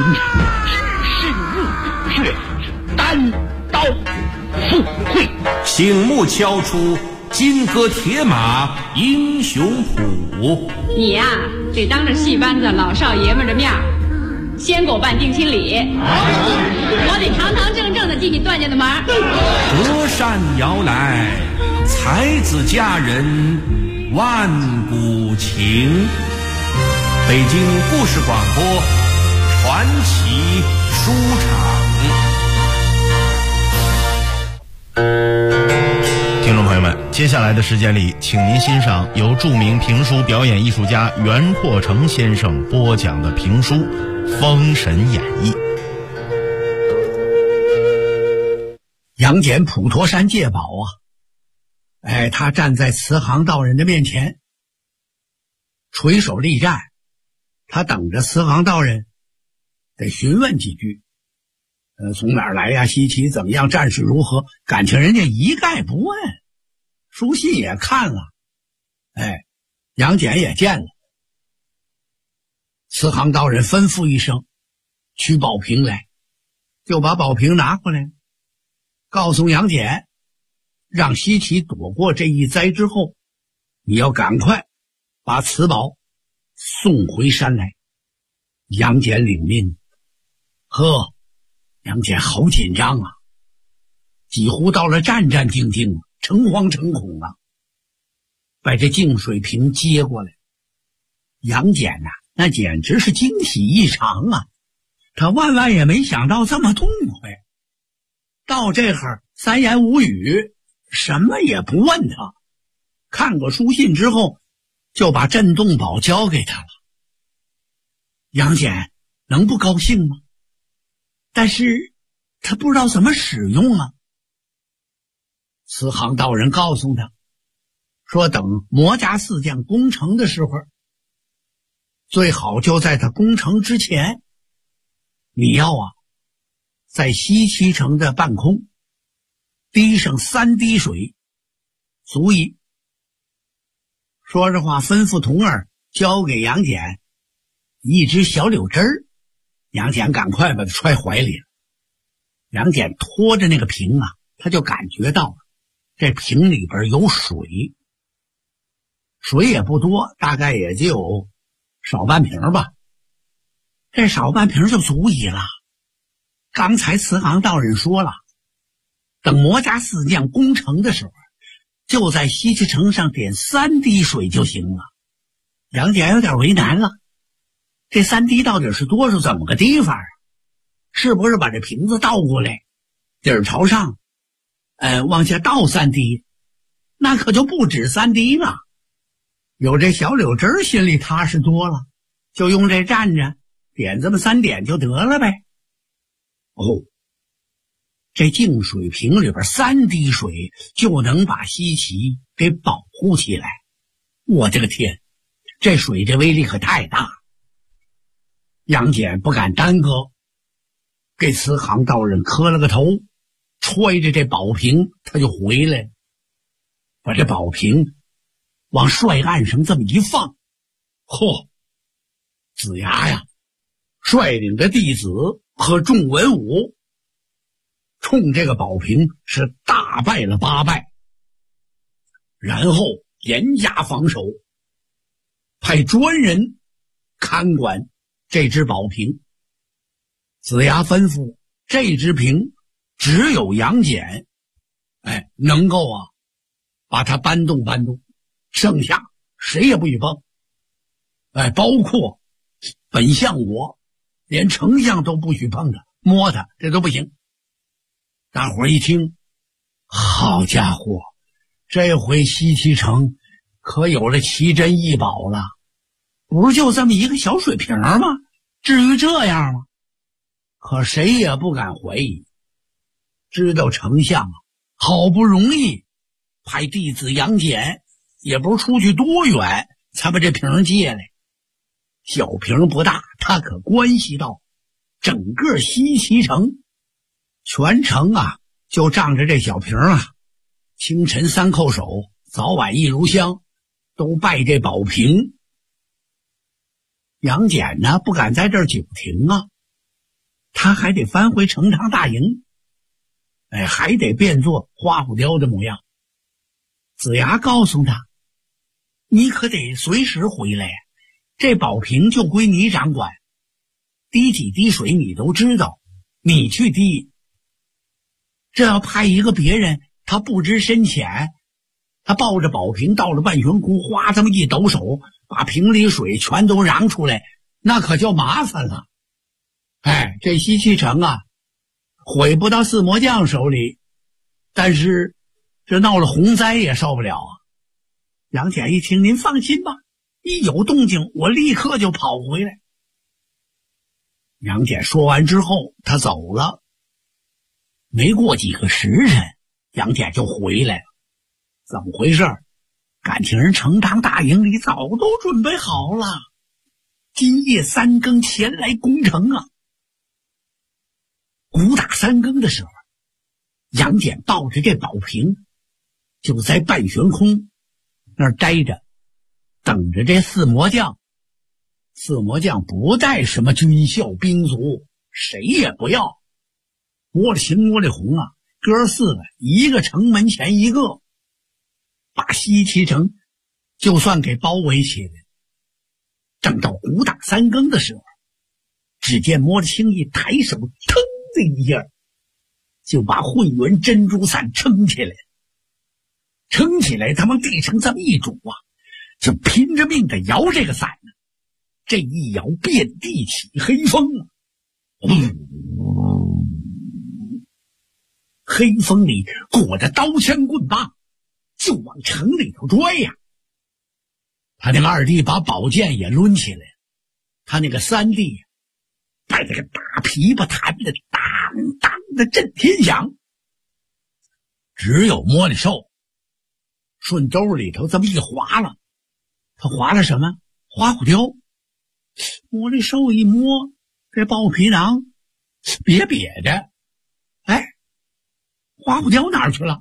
是日月之单刀赴会， 醒目敲出金戈铁马英雄谱。 你呀，得当着戏班子老少爷们的面先给我办定亲礼，我得堂堂正正的进你段家的门。 隔山遥来，才子佳人万古情。北京故事广播传奇书场。 听众朋友们，接下来的时间里，请您欣赏由著名评书表演艺术家袁阔成先生播讲的评书《封神演义》。 杨戬普陀山借宝啊，他站在慈航道人的面前，垂手立战，他等着慈航道人得询问几句，从哪儿来呀？西岐怎么样？战事如何？感情人家一概不问，书信也看了，杨戬也见了。慈航道人吩咐一声，取宝瓶来，就把宝瓶拿过来，告诉杨戬，让西岐躲过这一灾之后，你要赶快把此宝送回山来。杨戬领命，杨戬好紧张啊，几乎到了战战兢兢，诚惶诚恐啊。把这净水瓶接过来，杨戬呐，那简直是惊喜异常啊！他万也没想到这么痛快。到这会三言五语，什么也不问他，看过书信之后，就把震动宝交给他了。杨戬能不高兴吗？但是他不知道怎么使用啊。慈航道人告诉他说，等魔家四将攻城的时候，最好就在他攻城之前，你要在西岐城的半空滴上3滴水，足以。说着话，吩咐童儿交给杨戬一只小柳枝儿，杨戬赶快把它揣怀里了。杨戬拖着那个瓶他就感觉到这瓶里边有水，水也不多，大概也就有少半瓶吧。这少半瓶就足以了。刚才慈航道人说了，等魔家四将攻城的时候，就在西岐城上点3滴水就行了。杨戬有点为难了，这3滴到底是多少？怎么个滴法啊？是不是把这瓶子倒过来，底儿朝上，往下倒3滴？那可就不止3滴了。有这小柳枝心里踏实多了，就用这站着点这么3点就得了呗。这净水瓶里边3滴水就能把西岐给保护起来。我这个天，这水这威力可太大。杨戬不敢耽搁，给慈航道人磕了个头，揣着这宝瓶他就回来了，把这宝瓶往帅案上这么一放，子牙呀率领着弟子和众文武冲这个宝瓶是大败了8败，然后严加防守，派专人看管这只宝瓶。子牙吩咐这只瓶只有杨戬能够把它搬动，剩下谁也不许碰。包括本相国，连丞相都不许碰它，摸它，这都不行。大伙儿一听，好家伙，这回西岐城可有了奇珍异宝了，不是就这么一个小水瓶吗？至于这样吗？可谁也不敢怀疑，知道丞相好不容易派弟子杨戬，也不是出去多远才把这瓶借来。小瓶不大，它可关系到整个西岐城，全城就仗着这小瓶清晨3叩首，早晚1炉香，都拜这宝瓶。杨戬呢不敢在这儿久停他还得翻回成汤大营，还得变作花虎雕的模样。子牙告诉他，你可得随时回来呀，这宝瓶就归你掌管，滴几滴水你都知道，你去滴。这要派一个别人，他不知深浅，他抱着宝瓶到了半悬空，哗这么一抖手，把瓶里水全都嚷出来，那可就麻烦了。这西岐城啊，毁不到四魔将手里，但是这闹了洪灾也受不了啊。杨戬一听，您放心吧，一有动静我立刻就跑回来。杨戬说完之后，他走了。没过几个时辰，杨戬就回来了。怎么回事？感情人成汤大营里早都准备好了，今夜3更前来攻城啊。鼓打3更的时候，杨戬抱着这宝瓶就在半悬空那儿待着，等着这四魔将。四魔将不带什么军校兵卒，谁也不要。摸了青摸了红啊，哥四个一个城门前一个，把西岐城就算给包围起来。正到鼓打3更的时候，只见摸了青一抬手，腾的一下就把混元珍珠伞撑起来，撑起来他往地上这么一拄啊，就拼着命的摇这个伞呢。这一摇，遍地起黑风啊！黑风里裹着刀枪棍棒，就往城里头拽呀。他那个二弟把宝剑也抡起来，他那个三弟带着个大琵琶弹的当当的震天响。只有摸了寿顺兜里头这么一划了，他划了什么？花虎雕。摸了寿一摸这豹皮囊，瘪瘪的，花虎雕哪儿去了？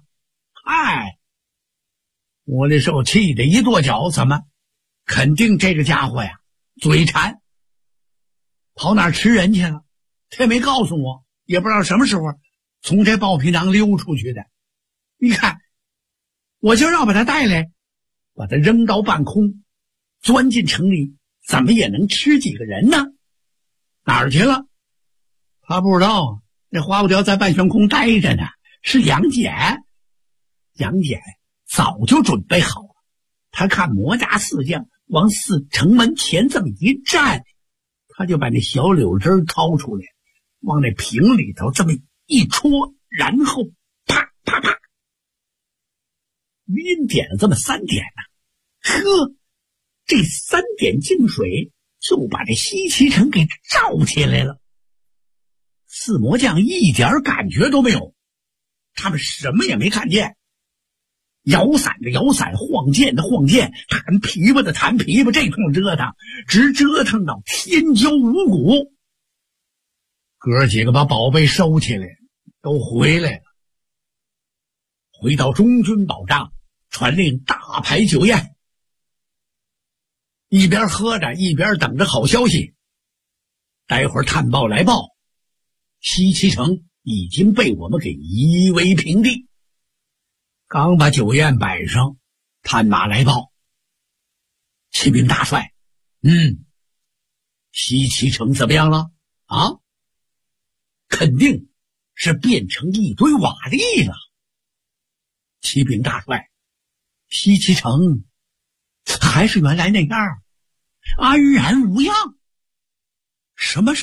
摸了寿气得一跺脚，怎么？肯定这个家伙呀嘴馋，跑哪儿吃人去了？他也没告诉我，也不知道什么时候从这豹皮囊溜出去的。你看，我就要把他带来，把他扔到半空，钻进城里，怎么也能吃几个人呢？哪儿去了？他不知道，那花虎雕在半悬空待着呢，是杨戬。杨戬早就准备好了，他看魔家四将往城门前这么一站，他就把那小柳枝掏出来，往那瓶里头这么一戳，然后啪啪啪晕点了这么3点呢。这3点净水就把这西岐城给照起来了。四魔将一点感觉都没有，他们什么也没看见，摇伞的摇伞，晃剑的晃剑，弹琵琶的弹琵琶，这通折腾，直折腾到天骄五谷。哥几个把宝贝收起来，都回来了，回到中军保障，传令大排酒宴。一边喝着一边等着好消息。待会儿探报来报，西岐城已经被我们给夷为平地。刚把酒宴摆上，探马来报，启禀大帅，西岐城怎么样了？肯定是变成一堆瓦砾了。启禀大帅，西岐城还是原来那样，安然无恙。什么？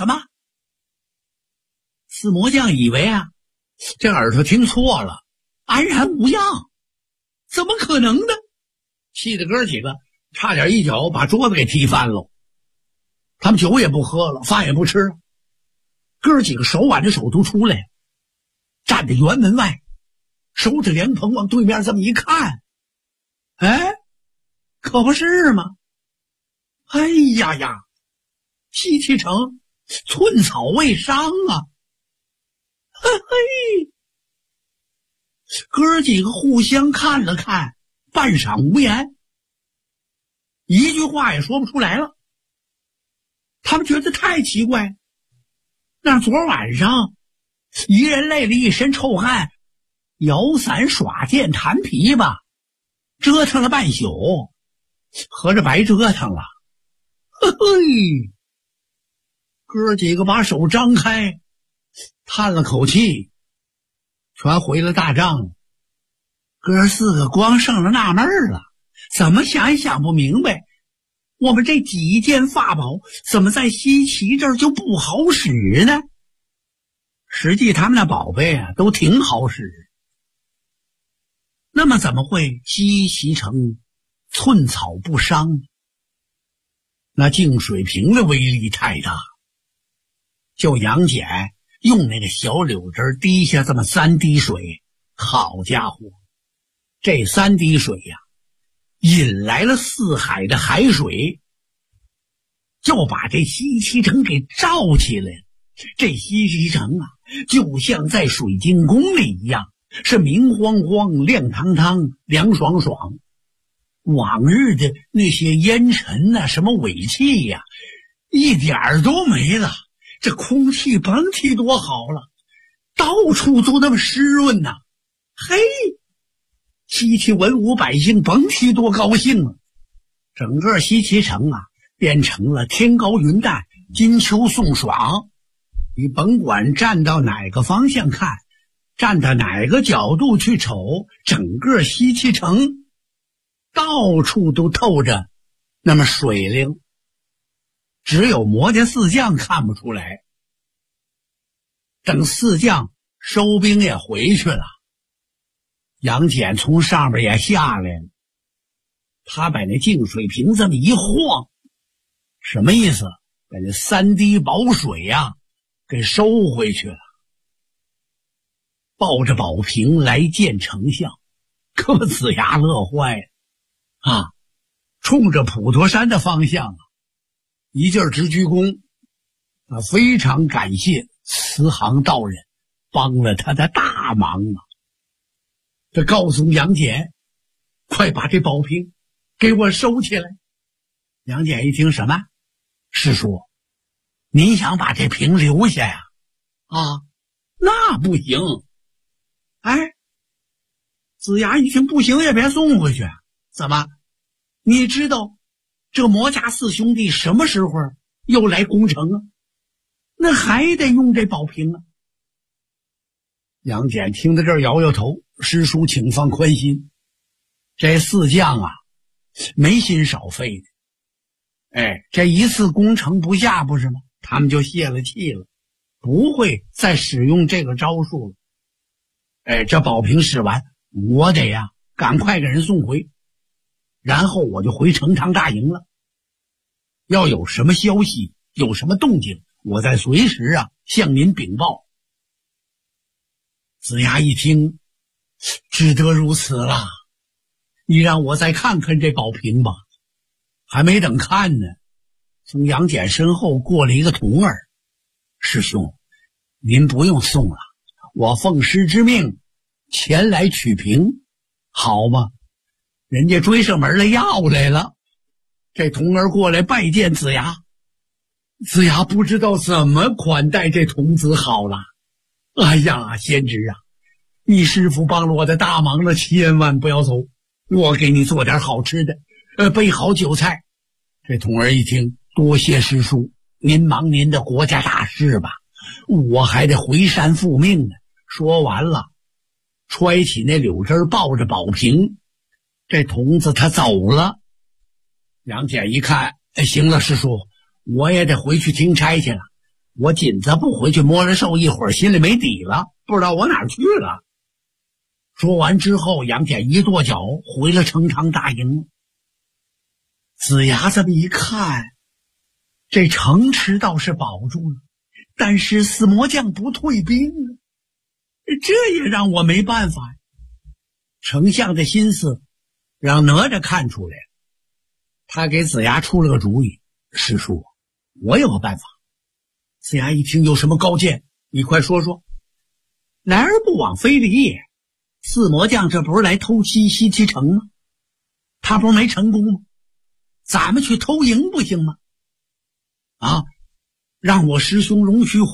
四魔将以为这耳朵听错了，安然无恙，怎么可能呢？气得哥几个差点一脚把桌子给踢翻了。他们酒也不喝了，饭也不吃了，哥几个手挽着手都出来，站在辕门外，手指莲蓬往对面这么一看，可不是吗？西岐城寸草未伤啊！哥几个互相看了看，半晌无言，一句话也说不出来了。他们觉得太奇怪， 那昨晚上一人累了一身臭汗，摇伞耍剑弹琵琶，折腾了半宿，合着白折腾了。嘿嘿，哥几个把手张开，叹了口气，全回了大帐。哥四个光剩了纳闷了，怎么想也想不明白，我们这几件法宝怎么在西岐这儿就不好使呢？实际他们那宝贝啊都挺好使，那么怎么会西岐城寸草不伤？那净水瓶的威力太大，就杨戬用那个小柳枝滴下这么3滴水，好家伙，这3滴水呀，引来了4海的海水，就把这西岐城给罩起来了。这西岐城啊，就像在水晶宫里一样，是明晃晃、亮堂堂、凉爽爽。往日的那些烟尘呐、什么尾气呀、一点儿都没了。这空气甭提多好了，到处都那么湿润呐。嘿，西岐文武百姓甭提多高兴了。整个西岐城啊，变成了天高云淡，金秋送爽。你甭管站到哪个方向看，站到哪个角度去瞅，整个西岐城到处都透着那么水灵，只有魔家四将看不出来。等四将收兵也回去了，杨戬从上边也下来了，他把那净水瓶这么一晃，什么意思？把那3滴宝水呀给收回去了。抱着宝瓶来见丞相，可把子牙乐坏了啊！冲着普陀山的方向一劲儿直鞠躬，非常感谢慈航道人帮了他的大忙啊！他告诉杨戬，快把这宝瓶给我收起来。杨戬一听，什么？师叔，您想把这瓶留下呀？啊，那不行。哎，子牙一听，不行也别送回去。怎么？你知道这魔家四兄弟什么时候又来攻城啊？那还得用这宝瓶啊。杨戬听到这儿摇摇头，师叔请放宽心，这四将啊没心少费的。哎，这一次攻城不下不是吗？他们就泄了气了，不会再使用这个招数了。哎，这宝瓶使完，我得呀赶快给人送回，然后我就回成汤大营了。要有什么消息，有什么动静，我再随时啊向您禀报。子牙一听，只得如此了，你让我再看看这宝瓶吧。还没等看呢，从杨戬身后过了一个童儿。师兄，您不用送了，我奉师之命前来取瓶，好吗？人家追上门来要来了。这童儿过来拜见子牙，子牙不知道怎么款待这童子好了。哎呀，贤侄啊，你师父帮了我的大忙了，千万不要走，我给你做点好吃的，备好酒菜。这童儿一听，多谢师叔，您忙您的国家大事吧，我还得回山复命呢。说完了，揣起那柳枝，抱着宝瓶，这童子他走了。杨戬一看，行了，师叔，我也得回去听差去了。我紧着不回去摸着兽一会儿，心里没底了，不知道我哪儿去了。说完之后，杨戬一跺脚回了成汤大营。子牙这么一看，这城池倒是保住了，但是四魔将不退兵啊，这也让我没办法。丞相的心思让哪吒看出来了，他给子牙出了个主意，师叔，我有个办法。子牙一听，有什么高见？你快说说。来而不往非礼也，四魔将这不是来偷袭西岐城吗？他不是没成功吗？咱们去偷营不行吗？啊，让我师兄龙须虎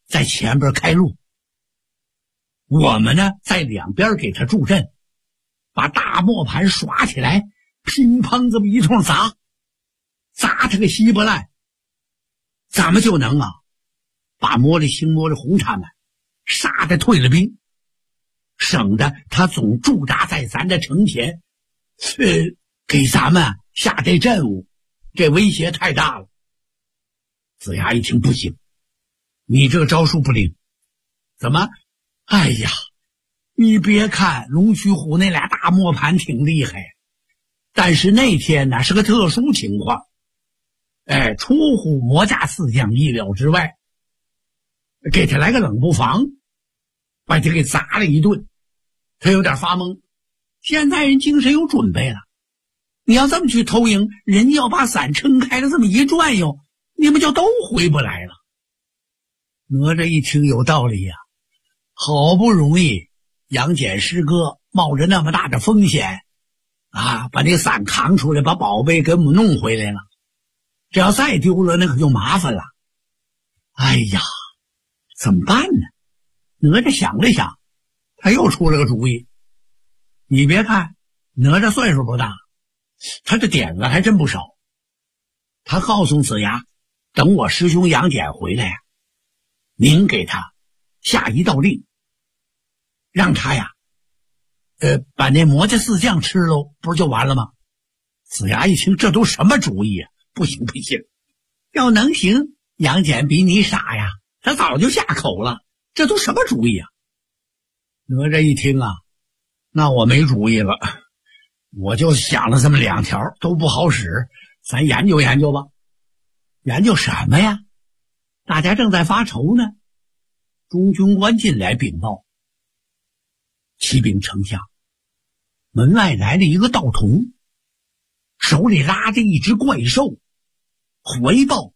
在前边开路，我们呢在两边给他助阵，把大磨盘耍起来，乒乓这么一通砸他个稀巴烂，咱们就能把魔力星、魔力红他们杀得退了兵，省得他总驻扎在咱的城前，给咱们下这阵务，这威胁太大了。子牙一听，不行，你这个招数不灵。怎么？哎呀，你别看龙须虎那俩大磨盘挺厉害，但是那天呢是个特殊情况，出乎魔家四将意料之外，给他来个冷不防，把他给砸了一顿，他有点发懵。现在人精神有准备了，你要这么去偷营，人家要把伞撑开了，这么一转悠，你们就都回不来了。哪吒一听有道理呀，好不容易杨戬师哥冒着那么大的风险把那伞扛出来，把宝贝给我们弄回来了，这要再丢了那可就麻烦了。哎呀，怎么办呢？哪吒想了想，他又出了个主意。你别看哪吒岁数不大，他这点子还真不少。他告诉子牙，等我师兄杨戬回来您给他下一道令，让他把那魔家四将吃喽，不是就完了吗？子牙一听，这都什么主意啊？不行不行，要能行，杨戬比你傻呀，他早就下口了，这都什么主意啊？哪吒一听那我没主意了，我就想了这么两条，都不好使，咱研究研究吧。研究什么呀？大家正在发愁呢，中军官进来禀报，启禀丞相，门外来了一个道童，手里拉着一只怪兽，怀抱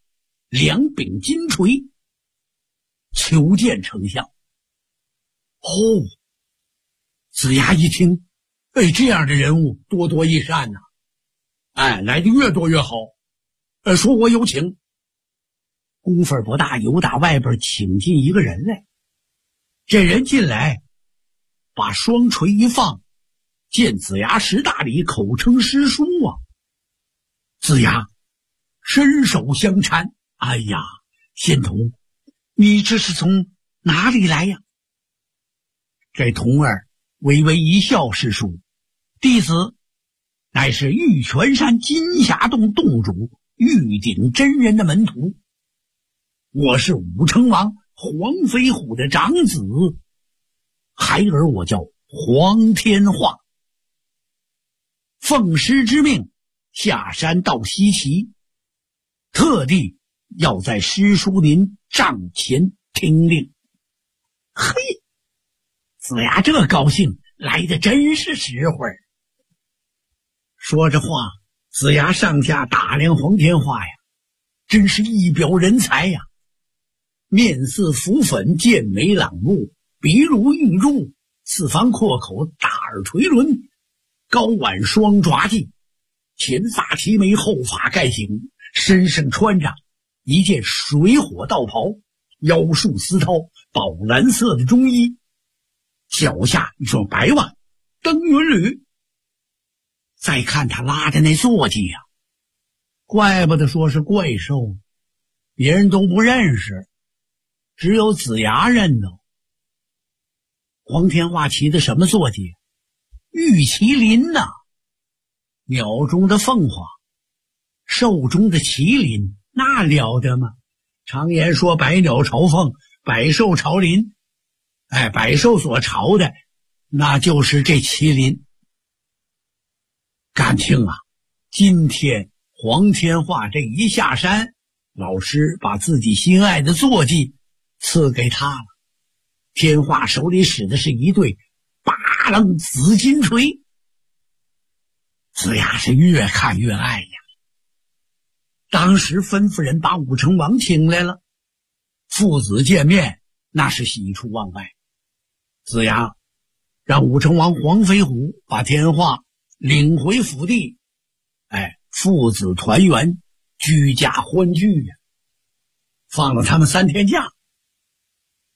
2柄金锤，求见丞相。子牙一听，这样的人物多多益善呐，来的越多越好，说我有请。功夫不大，由打外边请进一个人来。这人进来，把双锤一放，见子牙识大礼，口称师叔子牙伸手相搀，哎呀，仙童，你这是从哪里来呀？这童儿微微一笑，师叔，弟子乃是玉泉山金霞洞洞主玉鼎真人的门徒，我是武成王黄飞虎的长子，孩儿我叫黄天化，奉师之命下山到西岐，特地要在师叔您帐前听令。嘿，子牙这高兴来的真是实惠。说着话，子牙上下打量黄天化呀，真是一表人才呀，面似浮粉，剑眉朗目，鼻如玉柱，四方阔口，大耳垂轮，高挽双爪髻，前发齐眉，后发盖颈，身上穿着一件水火道袍，腰束丝绦，宝蓝色的中衣，脚下一双白袜，登云履。再看他拉的那坐骑呀，怪不得说是怪兽，别人都不认识，只有子牙认得。黄天化骑的什么坐骑？玉麒麟呐，鸟中的凤凰，兽中的麒麟，那了得吗？常言说百鸟朝凤，百兽朝麟，百兽所朝的那就是这麒麟。感情今天黄天化这一下山，老师把自己心爱的坐骑赐给他了。天化手里使的是一对8棱紫金锤，子牙是越看越爱呀。当时吩咐人把武成王请来了，父子见面那是喜出望外。子牙让武成王黄飞虎把天化领回府地，父子团圆，居家欢聚呀，放了他们3天假。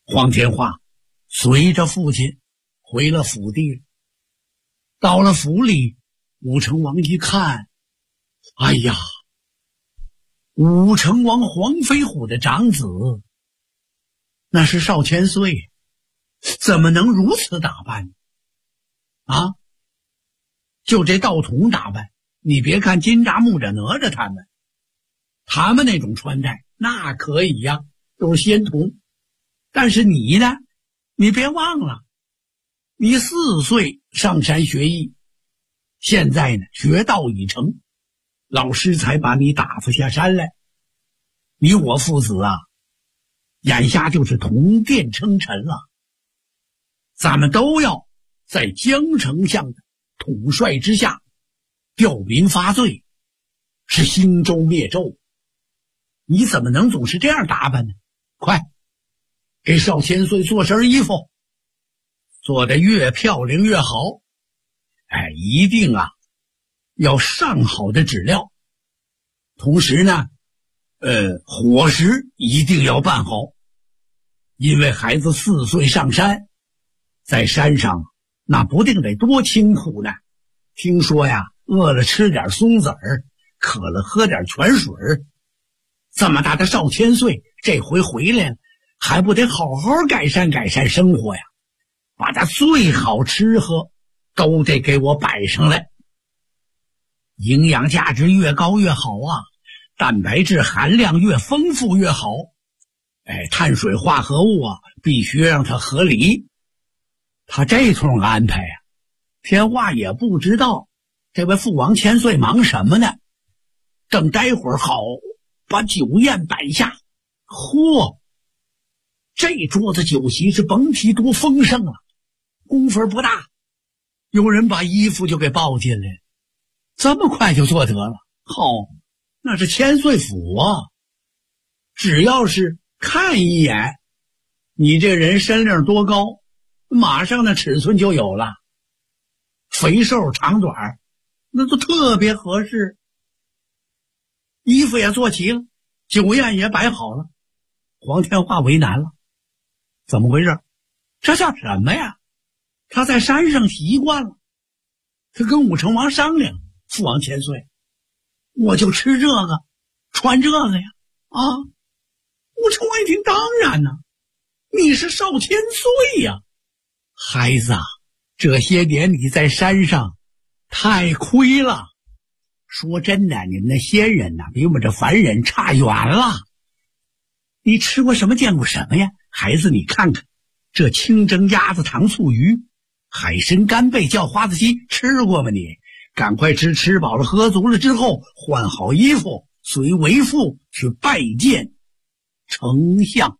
黄天化随着父亲回了府地，到了府里，武成王一看，哎呀，武成王黄飞虎的长子，那是少千岁，怎么能如此打扮啊？就这道童打扮，你别看金吒、木吒、哪吒他们那种穿戴那可以呀，都是仙童。但是你呢，你别忘了，你4岁上山学艺，现在呢学道已成，老师才把你打发下山来。你我父子啊，眼下就是同殿称臣了。咱们都要在江丞相的统帅之下吊民发罪，是兴周灭纣。你怎么能总是这样打扮呢？快给少千岁做身衣服，做得越漂亮越好。一定啊要上好的质料，同时呢伙食一定要办好，因为孩子4岁上山，在山上那不定得多清苦呢。听说呀，饿了吃点松子儿，渴了喝点泉水，这么大的少千岁这回回来了，还不得好好改善改善生活呀，把他最好吃喝都得给我摆上来，营养价值越高越好啊，蛋白质含量越丰富越好。碳水化合物啊必须让它合理。他这通安排啊，天化也不知道这位父王千岁忙什么呢。等待会儿好把酒宴摆下，嚯，这桌子酒席是甭提多丰盛了。功夫不大，有人把衣服就给抱进来，这么快就做得了。好，那是千岁府啊，只要是看一眼你这人身量多高，马上那尺寸就有了，肥瘦长短那都特别合适。衣服也做齐了，酒宴也摆好了。黄天化为难了，怎么回事？这叫什么呀？他在山上习惯了，他跟武成王商量，父王千岁，我就吃这个穿这个呀。武成王一听，当然呢，你是少千岁呀。孩子啊，这些年你在山上太亏了，说真的，你们那仙人呐，比我们这凡人差远了。你吃过什么见过什么呀？孩子你看看，这清蒸鸭子糖醋鱼，海参干贝叫花子鸡，吃过吗你？赶快吃，吃饱了喝足了之后，换好衣服，随为父去拜见丞相。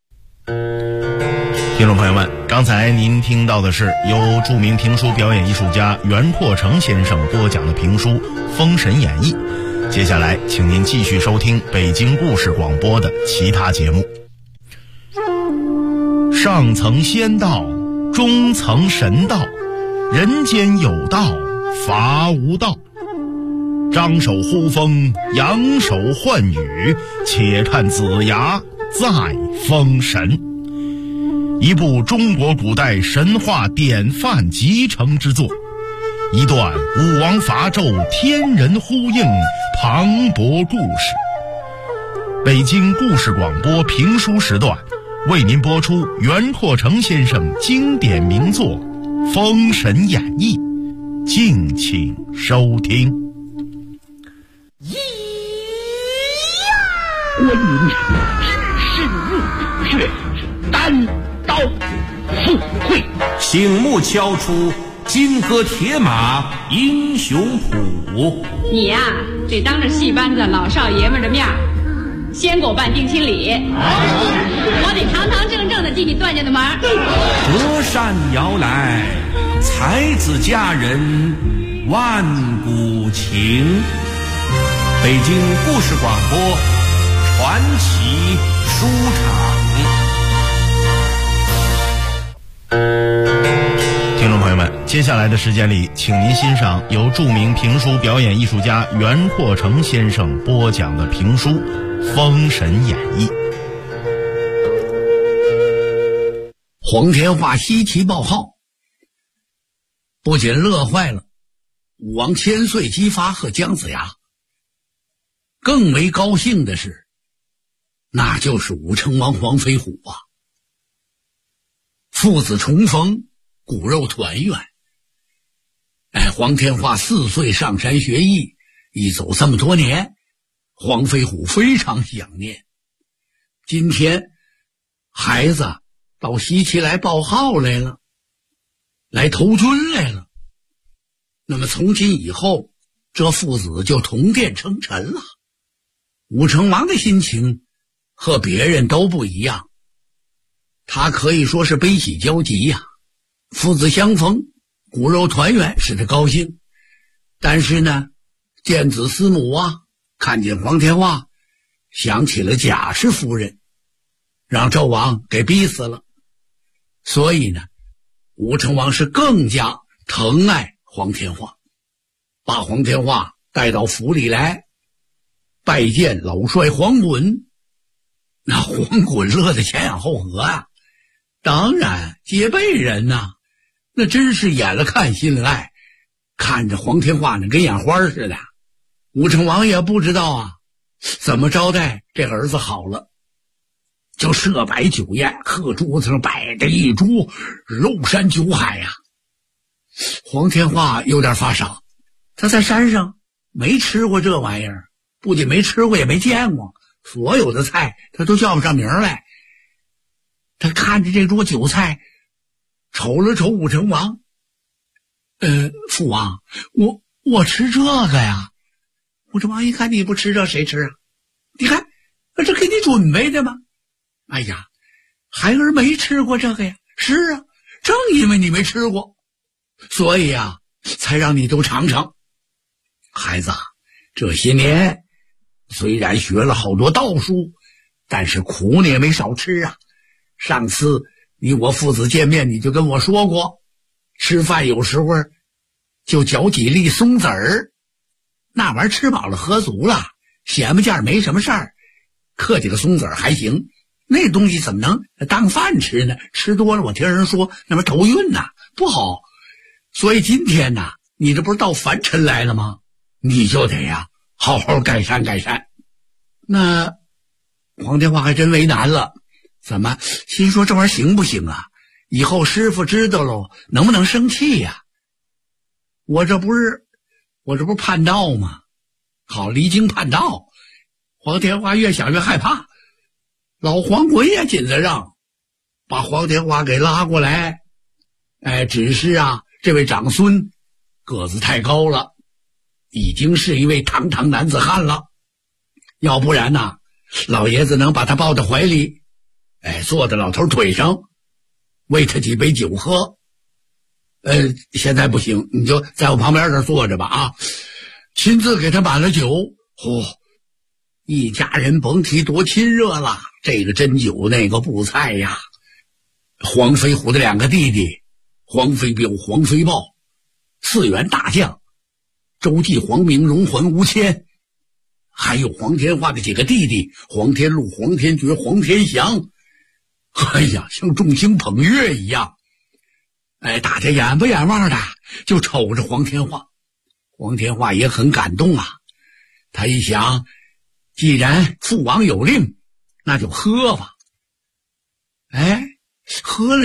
听众朋友们，刚才您听到的是由著名评书表演艺术家袁阔成先生播讲的评书《封神演义》。接下来请您继续收听北京故事广播的其他节目。上层仙道，中层神道，人间有道，伐无道。张手呼风，扬手唤雨，且看子牙再封神。一部中国古代神话典范集成之作，一段武王伐纣天人呼应磅礴故事。北京故事广播评书时段为您播出袁阔成先生经典名作《封神演义》，敬请收听。 关云长深入虎穴，单刀赴会， 醒目敲出金戈铁马英雄谱。 你呀，得当着戏班子老少爷们的面先给我办定亲礼，我得堂堂正正的进你段家的门。 隔山遥来，才子佳人万古情。北京故事广播传奇书场。 听众朋友们，接下来的时间里，请您欣赏由著名评书表演艺术家袁阔成先生播讲的评书《封神演义》。 黄天化西岐报号，不仅乐坏了武王千岁姬发和姜子牙，更为高兴的是，那就是武成王黄飞虎啊！父子重逢，骨肉团圆。黄天化4岁上山学艺，一走这么多年，黄飞虎非常想念。今天孩子到西岐来报号来了，来投军来了。那么从今以后，这父子就同殿称臣了。武成王的心情和别人都不一样，他可以说是悲喜交集呀。父子相逢，骨肉团圆，使他高兴。但是呢，见子思母啊，看见黄天化，想起了贾氏夫人，让纣王给逼死了。所以呢，武成王是更加疼爱黄天化，把黄天化带到府里来拜见老帅黄滚。那黄滚乐得前仰后合啊，当然结拜人呐，那真是眼了看心了爱，看着黄天化呢跟眼花似的。武成王也不知道啊怎么招待这儿子好了，就设摆酒宴，客桌子上摆着一桌肉山酒海呀。黄天化有点发傻，他在山上没吃过这玩意儿，不仅没吃过也没见过，所有的菜他都叫不上名来。他看着这桌酒菜，瞅了瞅武成王，父王，我吃这个呀。武成王一看，你不吃这谁吃啊？你看这给你准备的吗？哎呀，孩儿没吃过这个呀。是啊，正因为你没吃过，所以啊才让你都尝尝。孩子，这些年虽然学了好多道术，但是苦你也没少吃啊。上次你我父子见面，你就跟我说过，吃饭有时候就嚼几粒松子儿，那玩意儿吃饱了喝足了，闲不见没什么事儿，嗑几个松子儿还行。那东西怎么能当饭吃呢？吃多了我听人说那边头晕呐，不好。所以今天呢，你这不是到凡尘来了吗？你就得呀好好改善改善。那黄天化还真为难了，怎么心说这玩意儿行不行啊？以后师傅知道了能不能生气呀？我这不是叛道吗？好，离经叛道。黄天化越想越害怕，老黄滚也紧着让，把黄天化给拉过来。只是啊这位长孙个子太高了，已经是一位堂堂男子汉了，要不然呢老爷子能把他抱在怀里，坐在老头腿上，喂他几杯酒喝。现在不行，你就在我旁边这坐着吧啊！亲自给他满了酒，一家人甭提多亲热了，这个斟酒那个布菜呀。黄飞虎的2个弟弟，黄飞彪、黄飞豹，4员大将，周济、黄明、荣环、吴谦，还有黄天化的几个弟弟，黄天禄、黄天觉、黄天祥。哎呀，像众星捧月一样。大家眼不眼望的就瞅着黄天化。黄天化也很感动啊，他一想，既然父王有令，那就喝吧。喝了